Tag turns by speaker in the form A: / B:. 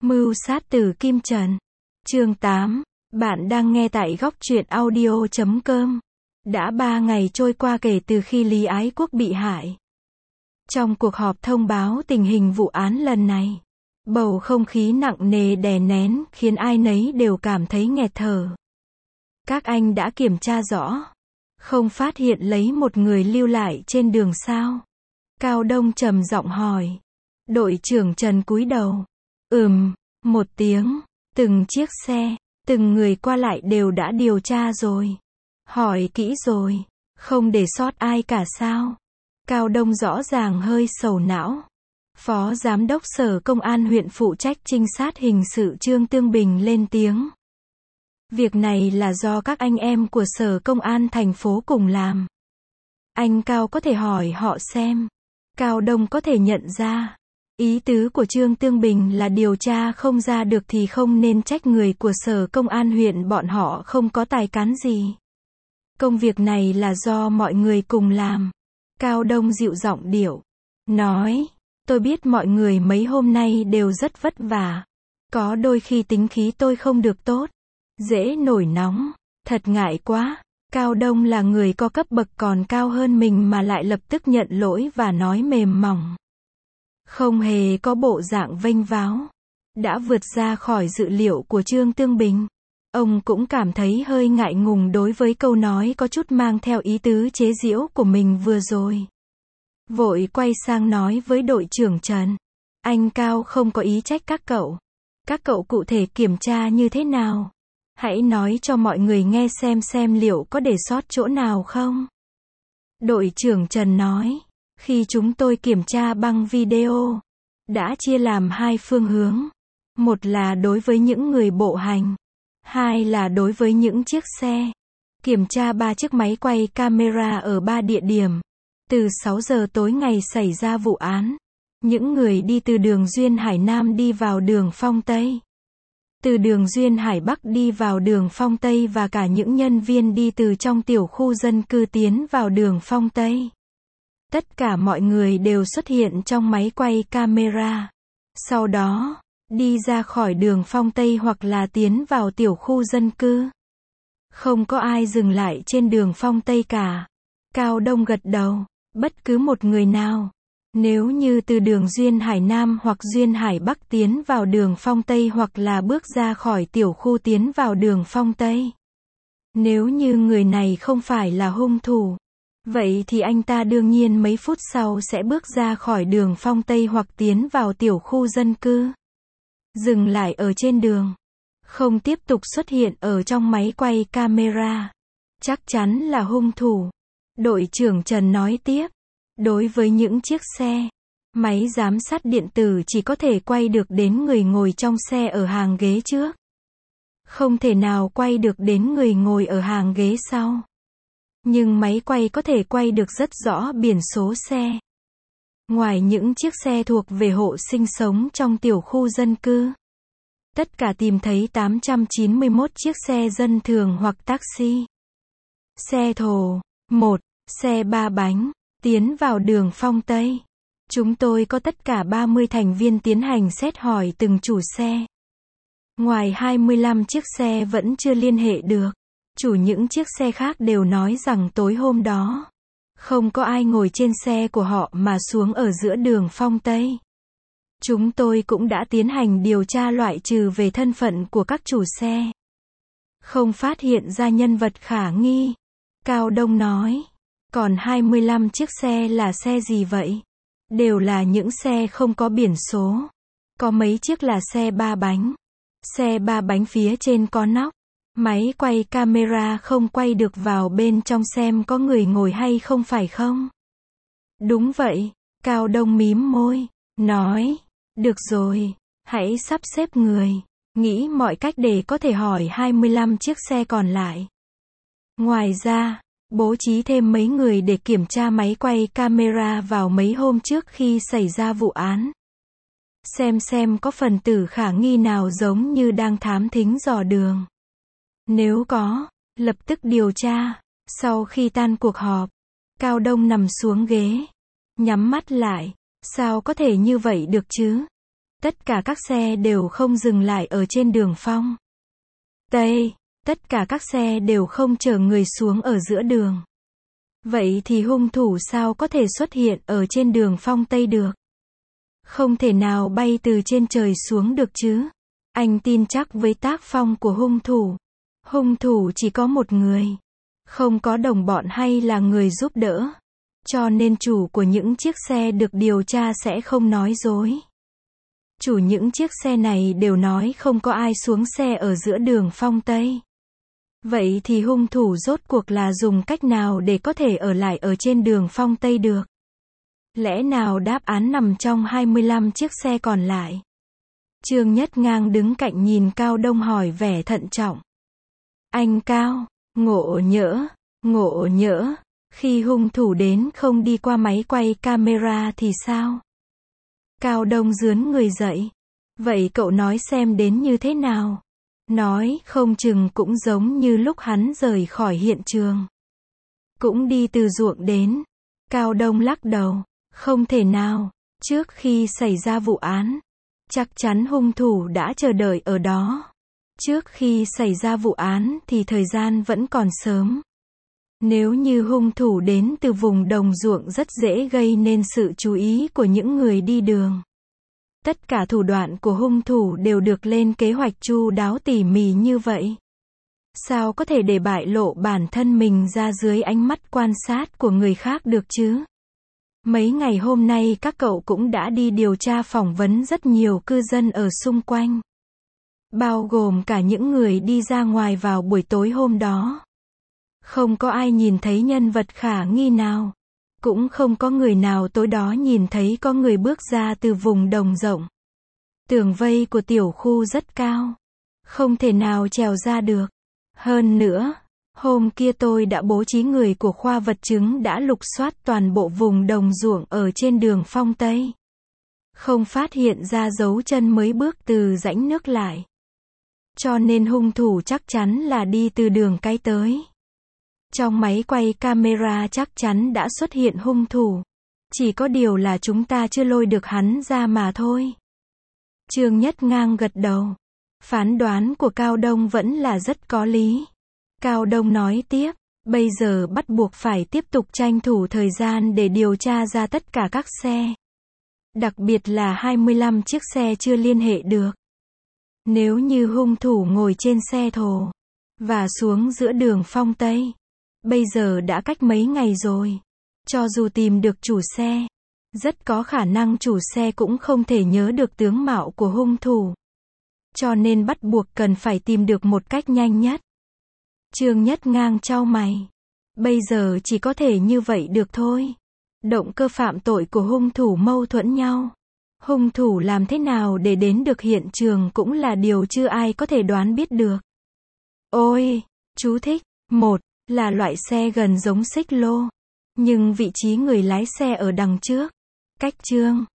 A: Mưu sát từ Kim Trần. Chương 8. Bạn đang nghe tại góc truyện audio.com. Đã 3 ngày trôi qua kể từ khi Lý Ái Quốc bị hại. Trong cuộc họp thông báo tình hình vụ án lần này, bầu không khí nặng nề đè nén khiến ai nấy đều cảm thấy nghẹt thở. Các anh đã kiểm tra rõ, không phát hiện lấy một người lưu lại trên đường sao? Cao Đông trầm giọng hỏi. Đội trưởng Trần cúi đầu. Một tiếng. Từng chiếc xe, từng người qua lại đều đã điều tra rồi. Hỏi kỹ rồi, không để sót ai cả sao? Cao Đông rõ ràng hơi sầu não. Phó Giám đốc Sở Công an huyện phụ trách trinh sát hình sự Trương Tương Bình lên tiếng. Việc này là do các anh em của Sở Công an thành phố cùng làm. Anh Cao có thể hỏi họ xem. Cao Đông có thể nhận ra. Ý tứ của Trương Tương Bình là điều tra không ra được thì không nên trách người của Sở Công an huyện, bọn họ không có tài cán gì. Công việc này là do mọi người cùng làm. Cao Đông dịu giọng điệu. Nói, tôi biết mọi người mấy hôm nay đều rất vất vả. Có đôi khi tính khí tôi không được tốt. Dễ nổi nóng. Thật ngại quá. Cao Đông là người có cấp bậc còn cao hơn mình mà lại lập tức nhận lỗi và nói mềm mỏng. Không hề có bộ dạng vênh váo. Đã vượt ra khỏi dự liệu của Trương Tương Bình. Ông cũng cảm thấy hơi ngại ngùng đối với câu nói có chút mang theo ý tứ chế giễu của mình vừa rồi. Vội quay sang nói với đội trưởng Trần. Anh Cao không có ý trách các cậu. Các cậu cụ thể kiểm tra như thế nào? Hãy nói cho mọi người nghe xem liệu có để sót chỗ nào không? Đội trưởng Trần nói. Khi chúng tôi kiểm tra băng video, đã chia làm hai phương hướng. Một là đối với những người bộ hành. Hai là đối với những chiếc xe. Kiểm tra 3 chiếc máy quay camera ở 3 địa điểm. Từ 6 giờ tối ngày xảy ra vụ án, những người đi từ đường Duyên Hải Nam đi vào đường Phong Tây. Từ đường Duyên Hải Bắc đi vào đường Phong Tây và cả những nhân viên đi từ trong tiểu khu dân cư tiến vào đường Phong Tây. Tất cả mọi người đều xuất hiện trong máy quay camera. Sau đó, đi ra khỏi đường Phong Tây hoặc là tiến vào tiểu khu dân cư. Không có ai dừng lại trên đường Phong Tây cả. Cao Đông gật đầu. Bất cứ một người nào. Nếu như từ đường Duyên Hải Nam hoặc Duyên Hải Bắc tiến vào đường Phong Tây hoặc là bước ra khỏi tiểu khu tiến vào đường Phong Tây. Nếu như người này không phải là hung thủ, vậy thì anh ta đương nhiên mấy phút sau sẽ bước ra khỏi đường Phong Tây hoặc tiến vào tiểu khu dân cư. Dừng lại ở trên đường. Không tiếp tục xuất hiện ở trong máy quay camera. Chắc chắn là hung thủ. Đội trưởng Trần nói tiếp. Đối với những chiếc xe, máy giám sát điện tử chỉ có thể quay được đến người ngồi trong xe ở hàng ghế trước. Không thể nào quay được đến người ngồi ở hàng ghế sau. Nhưng máy quay có thể quay được rất rõ biển số xe. Ngoài những chiếc xe thuộc về hộ sinh sống trong tiểu khu dân cư, tất cả tìm thấy 891 chiếc xe dân thường hoặc taxi. Xe thồ, 1, xe 3 bánh, tiến vào đường Phong Tây. Chúng tôi có tất cả 30 thành viên tiến hành xét hỏi từng chủ xe. Ngoài 25 chiếc xe vẫn chưa liên hệ được. Chủ những chiếc xe khác đều nói rằng tối hôm đó, không có ai ngồi trên xe của họ mà xuống ở giữa đường Phong Tây. Chúng tôi cũng đã tiến hành điều tra loại trừ về thân phận của các chủ xe. Không phát hiện ra nhân vật khả nghi. Cao Đông nói. Còn 25 chiếc xe là xe gì vậy? Đều là những xe không có biển số. Có mấy chiếc là xe 3 bánh. Xe 3 bánh phía trên có nóc. Máy quay camera không quay được vào bên trong xem có người ngồi hay không phải không? Đúng vậy. Cao Đông mím môi. Nói. Được rồi. Hãy sắp xếp người. Nghĩ mọi cách để có thể hỏi 25 chiếc xe còn lại. Ngoài ra, bố trí thêm mấy người để kiểm tra máy quay camera vào mấy hôm trước khi xảy ra vụ án. Xem có phần tử khả nghi nào giống như đang thám thính dò đường. Nếu có, lập tức điều tra. Sau khi tan cuộc họp, Cao Đông nằm xuống ghế, nhắm mắt lại. Sao có thể như vậy được chứ? Tất cả các xe đều không dừng lại ở trên đường Phong Tây. Tất cả các xe đều không chở người xuống ở giữa đường. Vậy thì hung thủ sao có thể xuất hiện ở trên đường Phong Tây được? Không thể nào bay từ trên trời xuống được chứ. Anh tin chắc với tác phong của hung thủ. Hung thủ chỉ có một người. Không có đồng bọn hay là người giúp đỡ. Cho nên chủ của những chiếc xe được điều tra sẽ không nói dối. Chủ những chiếc xe này đều nói không có ai xuống xe ở giữa đường Phong Tây. Vậy thì hung thủ rốt cuộc là dùng cách nào để có thể ở lại ở trên đường Phong Tây được? Lẽ nào đáp án nằm trong 25 chiếc xe còn lại? Trương Nhất Ngang đứng cạnh nhìn Cao Đông hỏi vẻ thận trọng. Anh Cao, ngộ nhỡ, khi hung thủ đến không đi qua máy quay camera thì sao? Cao Đông rướn người dậy. Vậy cậu nói xem đến như thế nào? Nói không chừng cũng giống như lúc hắn rời khỏi hiện trường. Cũng đi từ ruộng đến. Cao Đông lắc đầu. Không thể nào. Trước khi xảy ra vụ án, chắc chắn hung thủ đã chờ đợi ở đó. Trước khi xảy ra vụ án thì thời gian vẫn còn sớm. Nếu như hung thủ đến từ vùng đồng ruộng rất dễ gây nên sự chú ý của những người đi đường. Tất cả thủ đoạn của hung thủ đều được lên kế hoạch chu đáo tỉ mỉ như vậy. Sao có thể để bại lộ bản thân mình ra dưới ánh mắt quan sát của người khác được chứ? Mấy ngày hôm nay các cậu cũng đã đi điều tra phỏng vấn rất nhiều cư dân ở xung quanh. Bao gồm cả những người đi ra ngoài vào buổi tối hôm đó. Không có ai nhìn thấy nhân vật khả nghi nào. Cũng không có người nào tối đó nhìn thấy có người bước ra từ vùng đồng rộng. Tường vây của tiểu khu rất cao. Không thể nào trèo ra được. Hơn nữa, hôm kia tôi đã bố trí người của khoa vật chứng đã lục soát toàn bộ vùng đồng ruộng ở trên đường Phong Tây. Không phát hiện ra dấu chân mới bước từ rãnh nước lại. Cho nên hung thủ chắc chắn là đi từ đường cái tới. Trong máy quay camera chắc chắn đã xuất hiện hung thủ. Chỉ có điều là chúng ta chưa lôi được hắn ra mà thôi. Trương Nhất Ngang gật đầu. Phán đoán của Cao Đông vẫn là rất có lý. Cao Đông nói tiếp, bây giờ bắt buộc phải tiếp tục tranh thủ thời gian để điều tra ra tất cả các xe. Đặc biệt là 25 chiếc xe chưa liên hệ được. Nếu như hung thủ ngồi trên xe thồ và xuống giữa đường Phong Tây. Bây giờ đã cách mấy ngày rồi. Cho dù tìm được chủ xe, rất có khả năng chủ xe cũng không thể nhớ được tướng mạo của hung thủ. Cho nên bắt buộc cần phải tìm được một cách nhanh nhất. Trương Nhất Ngang chau mày. Bây giờ chỉ có thể như vậy được thôi. Động cơ phạm tội của hung thủ mâu thuẫn nhau. Hung thủ làm thế nào để đến được hiện trường cũng là điều chưa ai có thể đoán biết được. Ôi, chú thích. 1. Là loại xe gần giống xích lô. Nhưng vị trí người lái xe ở đằng trước. Cách Trương